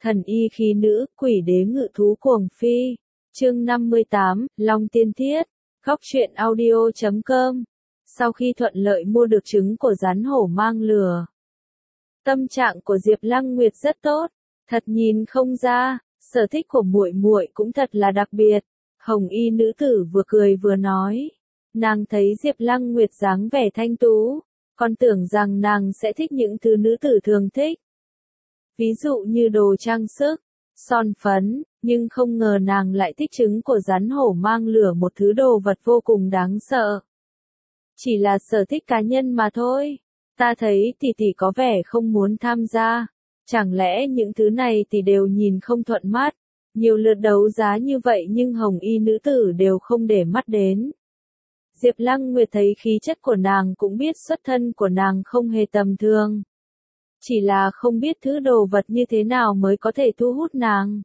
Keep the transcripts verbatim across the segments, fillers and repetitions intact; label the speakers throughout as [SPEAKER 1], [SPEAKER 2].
[SPEAKER 1] Thần y khí nữ, quỷ đế ngự thú cuồng phi. Chương năm mươi tám, Long Tiên Thiết. Góc truyện audio chấm com. Sau khi thuận lợi mua được trứng của rắn hổ mang lừa, tâm trạng của Diệp Lăng Nguyệt rất tốt, thật nhìn không ra, sở thích của muội muội cũng thật là đặc biệt. Hồng y nữ tử vừa cười vừa nói, nàng thấy Diệp Lăng Nguyệt dáng vẻ thanh tú, còn tưởng rằng nàng sẽ thích những thứ nữ tử thường thích. Ví dụ như đồ trang sức, son phấn, nhưng không ngờ nàng lại thích trứng của rắn hổ mang lửa, một thứ đồ vật vô cùng đáng sợ. Chỉ là sở thích cá nhân mà thôi, ta thấy tỷ tỷ có vẻ không muốn tham gia, chẳng lẽ những thứ này tỷ đều nhìn không thuận mắt, nhiều lượt đấu giá như vậy nhưng hồng y nữ tử đều không để mắt đến. Diệp Lăng Nguyệt thấy khí chất của nàng cũng biết xuất thân của nàng không hề tầm thường. Chỉ là không biết thứ đồ vật như thế nào mới có thể thu hút nàng.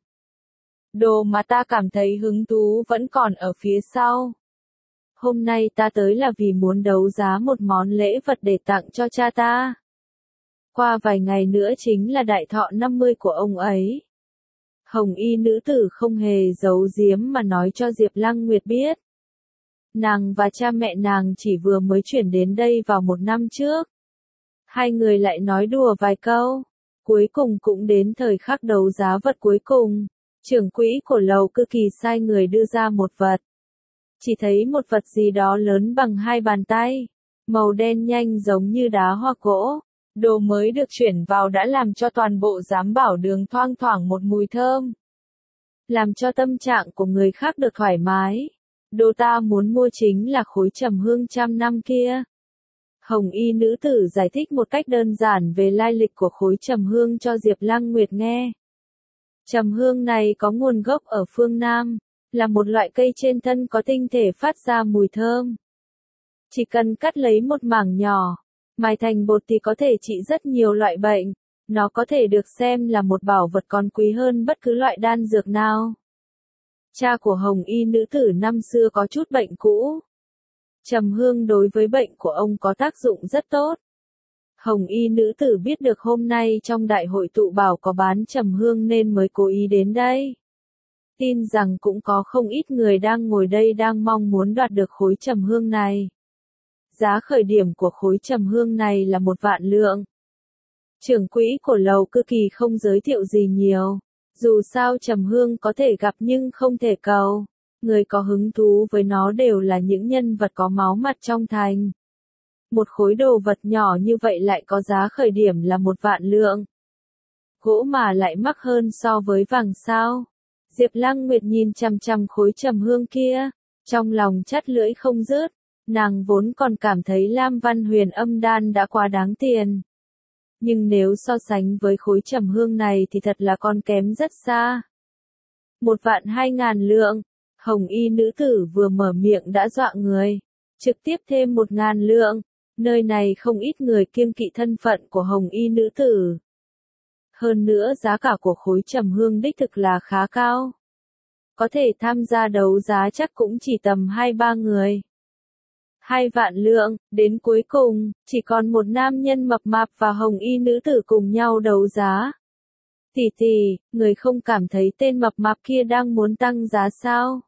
[SPEAKER 1] Đồ mà ta cảm thấy hứng thú vẫn còn ở phía sau. Hôm nay ta tới là vì muốn đấu giá một món lễ vật để tặng cho cha ta. Qua vài ngày nữa chính là đại thọ năm mươi của ông ấy. Hồng y nữ tử không hề giấu giếm mà nói cho Diệp Lăng Nguyệt biết. Nàng và cha mẹ nàng chỉ vừa mới chuyển đến đây vào một năm trước. Hai người lại nói đùa vài câu, cuối cùng cũng đến thời khắc đấu giá vật cuối cùng. Trưởng quỹ của lầu Cư Kỳ sai người đưa ra một vật. Chỉ thấy một vật gì đó lớn bằng hai bàn tay, màu đen nhanh giống như đá hoa gỗ. Đồ mới được chuyển vào đã làm cho toàn bộ giám bảo đường thoang thoảng một mùi thơm, làm cho tâm trạng của người khác được thoải mái. Đồ ta muốn mua chính là khối trầm hương trăm năm kia. Hồng y nữ tử giải thích một cách đơn giản về lai lịch của khối trầm hương cho Diệp Lăng Nguyệt nghe. Trầm hương này có nguồn gốc ở phương Nam, là một loại cây trên thân có tinh thể phát ra mùi thơm. Chỉ cần cắt lấy một mảng nhỏ, mài thành bột thì có thể trị rất nhiều loại bệnh. Nó có thể được xem là một bảo vật còn quý hơn bất cứ loại đan dược nào. Cha của hồng y nữ tử năm xưa có chút bệnh cũ. Trầm hương đối với bệnh của ông có tác dụng rất tốt. Hồng y nữ tử biết được hôm nay trong đại hội tụ bảo có bán trầm hương nên mới cố ý đến đây. Tin rằng cũng có không ít người đang ngồi đây đang mong muốn đoạt được khối trầm hương này. Giá khởi điểm của khối trầm hương này là một vạn lượng. Trưởng quỹ của lầu Cư Kỳ không giới thiệu gì nhiều. Dù sao trầm hương có thể gặp nhưng không thể cầu. Người có hứng thú với nó đều là những nhân vật có máu mặt trong thành. Một khối đồ vật nhỏ như vậy lại có giá khởi điểm là một vạn lượng. Gỗ mà lại mắc hơn so với vàng sao. Diệp Lăng Nguyệt nhìn chằm chằm khối trầm hương kia, trong lòng chắt lưỡi không dứt. Nàng vốn còn cảm thấy Lam Văn Huyền âm đan đã quá đáng tiền. Nhưng nếu so sánh với khối trầm hương này thì thật là còn kém rất xa. Một vạn hai ngàn lượng, hồng y nữ tử vừa mở miệng đã dọa người. Trực tiếp thêm một ngàn lượng, nơi này không ít người kiêng kỵ thân phận của hồng y nữ tử. Hơn nữa giá cả của khối trầm hương đích thực là khá cao. Có thể tham gia đấu giá chắc cũng chỉ tầm hai ba người. Hai vạn lượng, đến cuối cùng, chỉ còn một nam nhân mập mạp và hồng y nữ tử cùng nhau đấu giá. Tỷ tỷ, người không cảm thấy tên mập mạp kia đang muốn tăng giá sao?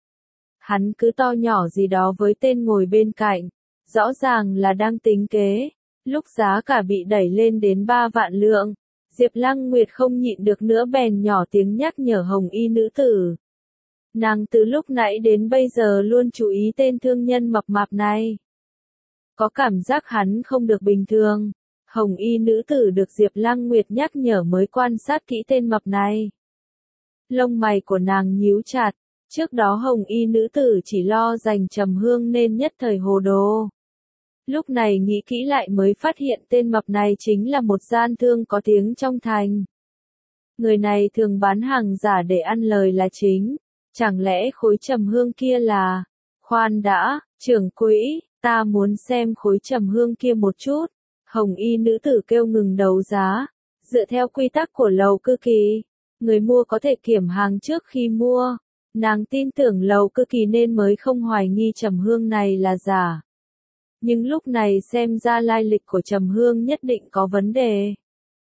[SPEAKER 1] Hắn cứ to nhỏ gì đó với tên ngồi bên cạnh, rõ ràng là đang tính kế. Lúc giá cả bị đẩy lên đến ba vạn lượng, Diệp Lăng Nguyệt không nhịn được nữa bèn nhỏ tiếng nhắc nhở hồng y nữ tử. Nàng từ lúc nãy đến bây giờ luôn chú ý tên thương nhân mập mạp này. Có cảm giác hắn không được bình thường. Hồng y nữ tử được Diệp Lăng Nguyệt nhắc nhở mới quan sát kỹ tên mập này. Lông mày của nàng nhíu chặt. Trước đó hồng y nữ tử chỉ lo giành trầm hương nên nhất thời hồ đồ. Lúc này nghĩ kỹ lại mới phát hiện tên mập này chính là một gian thương có tiếng trong thành. Người này thường bán hàng giả để ăn lời là chính. Chẳng lẽ khối trầm hương kia là... Khoan đã, trưởng quỹ, ta muốn xem khối trầm hương kia một chút. Hồng y nữ tử kêu ngừng đấu giá. Dựa theo quy tắc của lầu Cư Kỳ, người mua có thể kiểm hàng trước khi mua. Nàng tin tưởng lầu Cư Kỳ nên mới không hoài nghi trầm hương này là giả. Nhưng lúc này xem ra lai lịch của trầm hương nhất định có vấn đề.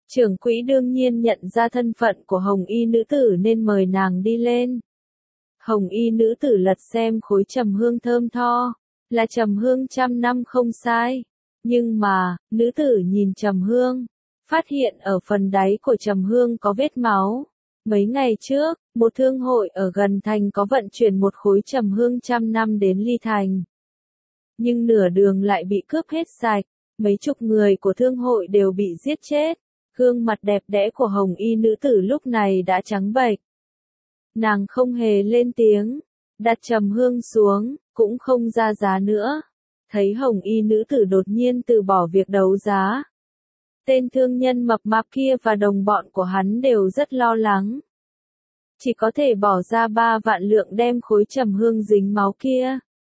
[SPEAKER 1] Trưởng quỹ đương nhiên nhận ra thân phận của hồng y nữ tử nên mời nàng đi lên. Hồng y nữ tử lật xem khối trầm hương thơm tho, là trầm hương trăm năm không sai. Nhưng mà, nữ tử nhìn trầm hương, phát hiện ở phần đáy của trầm hương có vết máu. Mấy ngày trước, một thương hội ở gần thành có vận chuyển một khối trầm hương trăm năm đến Ly Thành. Nhưng nửa đường lại bị cướp hết sạch, mấy chục người của thương hội đều bị giết chết. Gương mặt đẹp đẽ của hồng y nữ tử lúc này đã trắng bệch. Nàng không hề lên tiếng, đặt trầm hương xuống, cũng không ra giá nữa. Thấy hồng y nữ tử đột nhiên từ bỏ việc đấu giá. Tên thương nhân mập mạp kia và đồng bọn của hắn đều rất lo lắng. Chỉ có thể bỏ ra ba vạn lượng đem khối trầm hương dính máu kia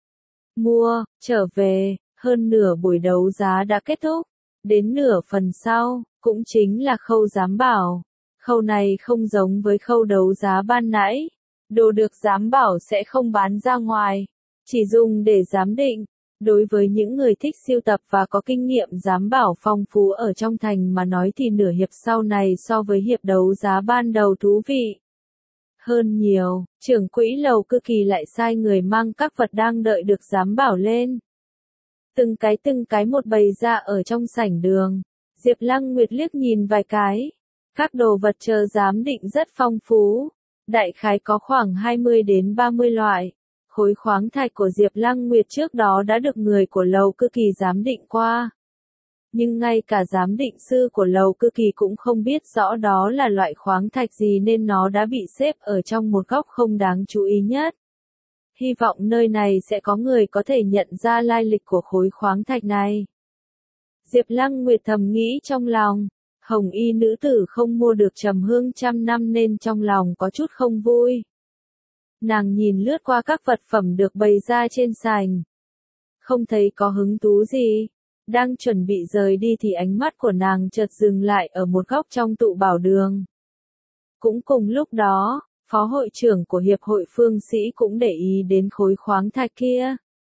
[SPEAKER 1] mua, trở về. Hơn nửa buổi đấu giá đã kết thúc. Đến nửa phần sau, cũng chính là khâu giám bảo. Khâu này không giống với khâu đấu giá ban nãy. Đồ được giám bảo sẽ không bán ra ngoài, chỉ dùng để giám định. Đối với những người thích sưu tập và có kinh nghiệm giám bảo phong phú ở trong thành mà nói thì nửa hiệp sau này so với hiệp đấu giá ban đầu thú vị hơn nhiều. Trưởng quỹ lầu Cư Kỳ lại sai người mang các vật đang đợi được giám bảo lên. Từng cái từng cái một bày ra ở trong sảnh đường. Diệp Lăng Nguyệt liếc nhìn vài cái. Các đồ vật chờ giám định rất phong phú. Đại khái có khoảng hai mươi đến ba mươi loại. Khối khoáng thạch của Diệp Lăng Nguyệt trước đó đã được người của lầu Cư Kỳ giám định qua. Nhưng ngay cả giám định sư của lầu Cư Kỳ cũng không biết rõ đó là loại khoáng thạch gì nên nó đã bị xếp ở trong một góc không đáng chú ý nhất. Hy vọng nơi này sẽ có người có thể nhận ra lai lịch của khối khoáng thạch này. Diệp Lăng Nguyệt thầm nghĩ trong lòng, hồng y nữ tử không mua được trầm hương trăm năm nên trong lòng có chút không vui. Nàng nhìn lướt qua các vật phẩm được bày ra trên sảnh. Không thấy có hứng thú gì. Đang chuẩn bị rời đi thì ánh mắt của nàng chợt dừng lại ở một góc trong tụ bảo đường. Cũng cùng lúc đó, phó hội trưởng của hiệp hội phương sĩ cũng để ý đến khối khoáng thạch kia.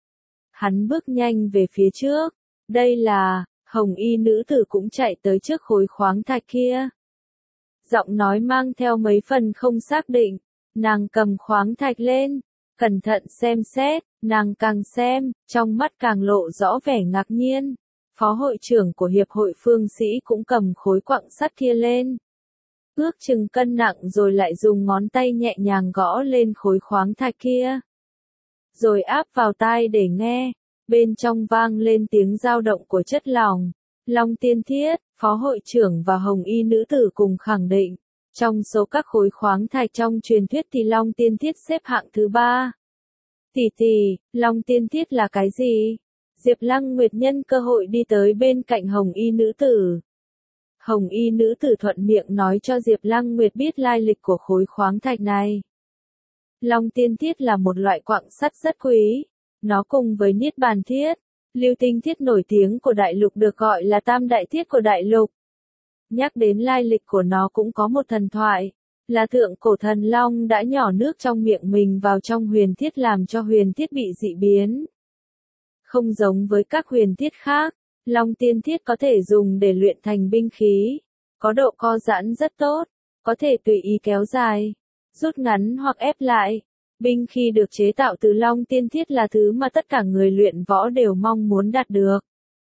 [SPEAKER 1] Hắn bước nhanh về phía trước. Đây là, hồng y nữ tử cũng chạy tới trước khối khoáng thạch kia. Giọng nói mang theo mấy phần không xác định. Nàng cầm khoáng thạch lên, cẩn thận xem xét, nàng càng xem, trong mắt càng lộ rõ vẻ ngạc nhiên. Phó hội trưởng của hiệp hội phương sĩ cũng cầm khối quặng sắt kia lên. Ước chừng cân nặng rồi lại dùng ngón tay nhẹ nhàng gõ lên khối khoáng thạch kia. Rồi áp vào tai để nghe, bên trong vang lên tiếng dao động của chất lỏng. Long Tiên Thiết, phó hội trưởng và hồng y nữ tử cùng khẳng định. Trong số các khối khoáng thạch trong truyền thuyết thì Long Tiên Thiết xếp hạng thứ ba. Tỷ tỷ, Long Tiên Thiết là cái gì? Diệp Lăng Nguyệt nhân cơ hội đi tới bên cạnh hồng y nữ tử. Hồng y nữ tử thuận miệng nói cho Diệp Lăng Nguyệt biết lai lịch của khối khoáng thạch này. Long Tiên Thiết là một loại quặng sắt rất quý. Nó cùng với Niết Bàn Thiết, Lưu Tinh Thiết nổi tiếng của đại lục được gọi là tam đại thiết của đại lục. Nhắc đến lai lịch của nó cũng có một thần thoại, là thượng cổ thần long đã nhỏ nước trong miệng mình vào trong huyền thiết làm cho huyền thiết bị dị biến. Không giống với các huyền thiết khác, Long Tiên Thiết có thể dùng để luyện thành binh khí, có độ co giãn rất tốt, có thể tùy ý kéo dài, rút ngắn hoặc ép lại. Binh khí được chế tạo từ Long Tiên Thiết là thứ mà tất cả người luyện võ đều mong muốn đạt được.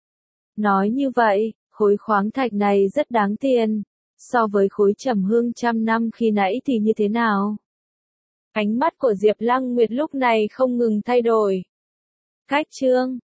[SPEAKER 1] Nói như vậy, khối khoáng thạch này rất đáng tiền. So với khối trầm hương trăm năm khi nãy thì như thế nào? Ánh mắt của Diệp Lăng Nguyệt lúc này không ngừng thay đổi. Cách chương